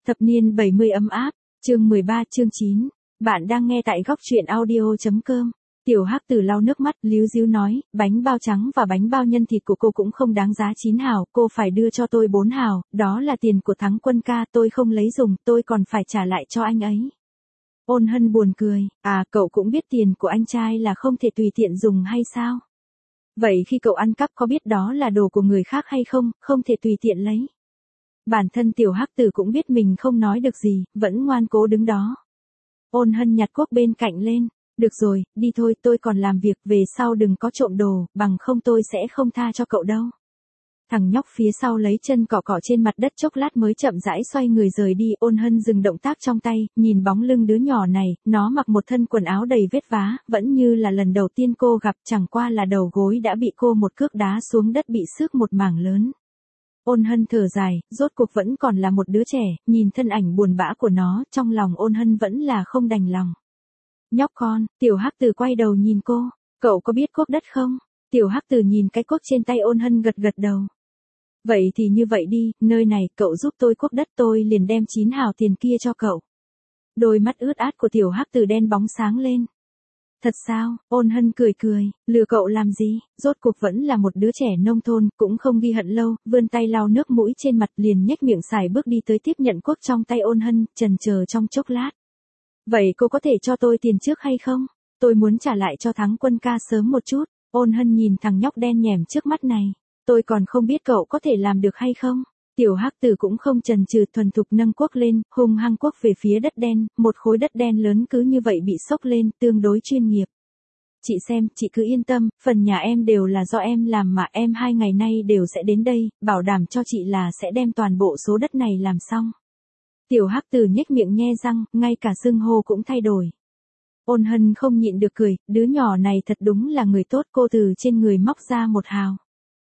Thập niên 70 ấm áp, chương 13 chương 9. Bạn đang nghe tại góc truyện audio.com. Tiểu Hắc Tử lau nước mắt, líu díu nói, bánh bao trắng và bánh bao nhân thịt của cô cũng không đáng giá 9 hào, cô phải đưa cho tôi 4 hào, đó là tiền của Thắng Quân ca, tôi không lấy dùng, tôi còn phải trả lại cho anh ấy. Ôn Hân buồn cười, cậu cũng biết tiền của anh trai là không thể tùy tiện dùng hay sao? Vậy khi cậu ăn cắp có biết đó là đồ của người khác hay không, không thể tùy tiện lấy. Bản thân Tiểu Hắc Tử cũng biết mình không nói được gì, vẫn ngoan cố đứng đó. Ôn Hân nhặt cuốc bên cạnh lên, được rồi, đi thôi, tôi còn làm việc, về sau đừng có trộm đồ, bằng không tôi sẽ không tha cho cậu đâu. Thằng nhóc phía sau lấy chân cọ cọ trên mặt đất chốc lát mới chậm rãi xoay người rời đi. Ôn Hân dừng động tác trong tay, nhìn bóng lưng đứa nhỏ này, nó mặc một thân quần áo đầy vết vá, vẫn như là lần đầu tiên cô gặp, chẳng qua là đầu gối đã bị cô một cước đá xuống đất bị xước một mảng lớn. Ôn Hân thở dài, rốt cuộc vẫn còn là một đứa trẻ, nhìn thân ảnh buồn bã của nó, trong lòng Ôn Hân vẫn là không đành lòng. Nhóc con, Tiểu Hắc Tử quay đầu nhìn cô, cậu có biết cuốc đất không? Tiểu Hắc Tử nhìn cái cuốc trên tay Ôn Hân gật gật đầu. Vậy thì như vậy đi, nơi này cậu giúp tôi cuốc đất, tôi liền đem 9 hào tiền kia cho cậu. Đôi mắt ướt át của Tiểu Hắc Tử đen bóng sáng lên. Thật sao? Ôn Hân cười cười, lừa cậu làm gì, rốt cuộc vẫn là một đứa trẻ nông thôn, cũng không ghi hận lâu, vươn tay lau nước mũi trên mặt liền nhếch miệng xài bước đi tới tiếp nhận cuốc trong tay Ôn Hân, chần chờ trong chốc lát. Vậy cô có thể cho tôi tiền trước hay không? Tôi muốn trả lại cho Thắng Quân ca sớm một chút. Ôn Hân nhìn thằng nhóc đen nhẻm trước mắt này. Tôi còn không biết cậu có thể làm được hay không? Tiểu Hắc Tử cũng không chần chừ, thuần thục nâng cuốc lên, hung hăng cuốc về phía đất đen, một khối đất đen lớn cứ như vậy bị xốc lên, tương đối chuyên nghiệp. Chị xem, chị cứ yên tâm, phần nhà em đều là do em làm mà, em 2 ngày nay đều sẽ đến đây, bảo đảm cho chị là sẽ đem toàn bộ số đất này làm xong. Tiểu Hắc Tử nhếch miệng nhe răng, ngay cả xưng hô cũng thay đổi. Ôn Hân không nhịn được cười, đứa nhỏ này thật đúng là người tốt, cô từ trên người móc ra 1 hào.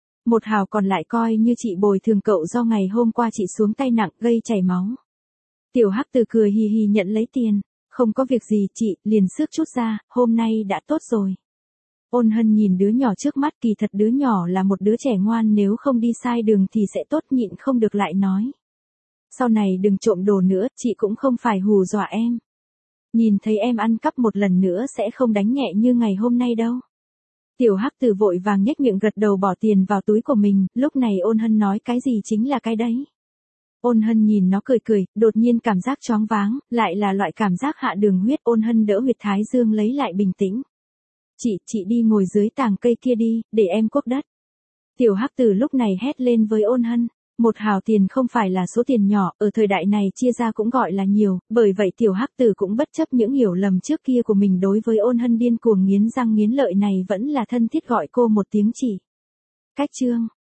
1 hào còn lại coi như chị bồi thường cậu do ngày hôm qua chị xuống tay nặng gây chảy máu. Tiểu Hắc Tử cười hì hì nhận lấy tiền, không có việc gì chị, liền xước chút ra, hôm nay đã tốt rồi. Ôn Hân nhìn đứa nhỏ trước mắt, kỳ thật đứa nhỏ là một đứa trẻ ngoan, nếu không đi sai đường thì sẽ tốt, nhịn không được lại nói. Sau này đừng trộm đồ nữa, chị cũng không phải hù dọa em. Nhìn thấy em ăn cắp một lần nữa sẽ không đánh nhẹ như ngày hôm nay đâu. Tiểu Hắc Tử vội vàng nhếch miệng gật đầu bỏ tiền vào túi của mình, lúc này Ôn Hân nói cái gì chính là cái đấy. Ôn Hân nhìn nó cười cười, đột nhiên cảm giác choáng váng, lại là loại cảm giác hạ đường huyết. Ôn Hân đỡ huyệt thái dương lấy lại bình tĩnh. Chị đi ngồi dưới tàng cây kia đi, để em cuốc đất. Tiểu Hắc Tử lúc này hét lên với Ôn Hân. 1 hào tiền không phải là số tiền nhỏ, ở thời đại này chia ra cũng gọi là nhiều, bởi vậy Tiểu Hắc Tử cũng bất chấp những hiểu lầm trước kia của mình đối với Ôn Hân, điên cuồng nghiến răng nghiến lợi này vẫn là thân thiết gọi cô một tiếng chị. Cách chương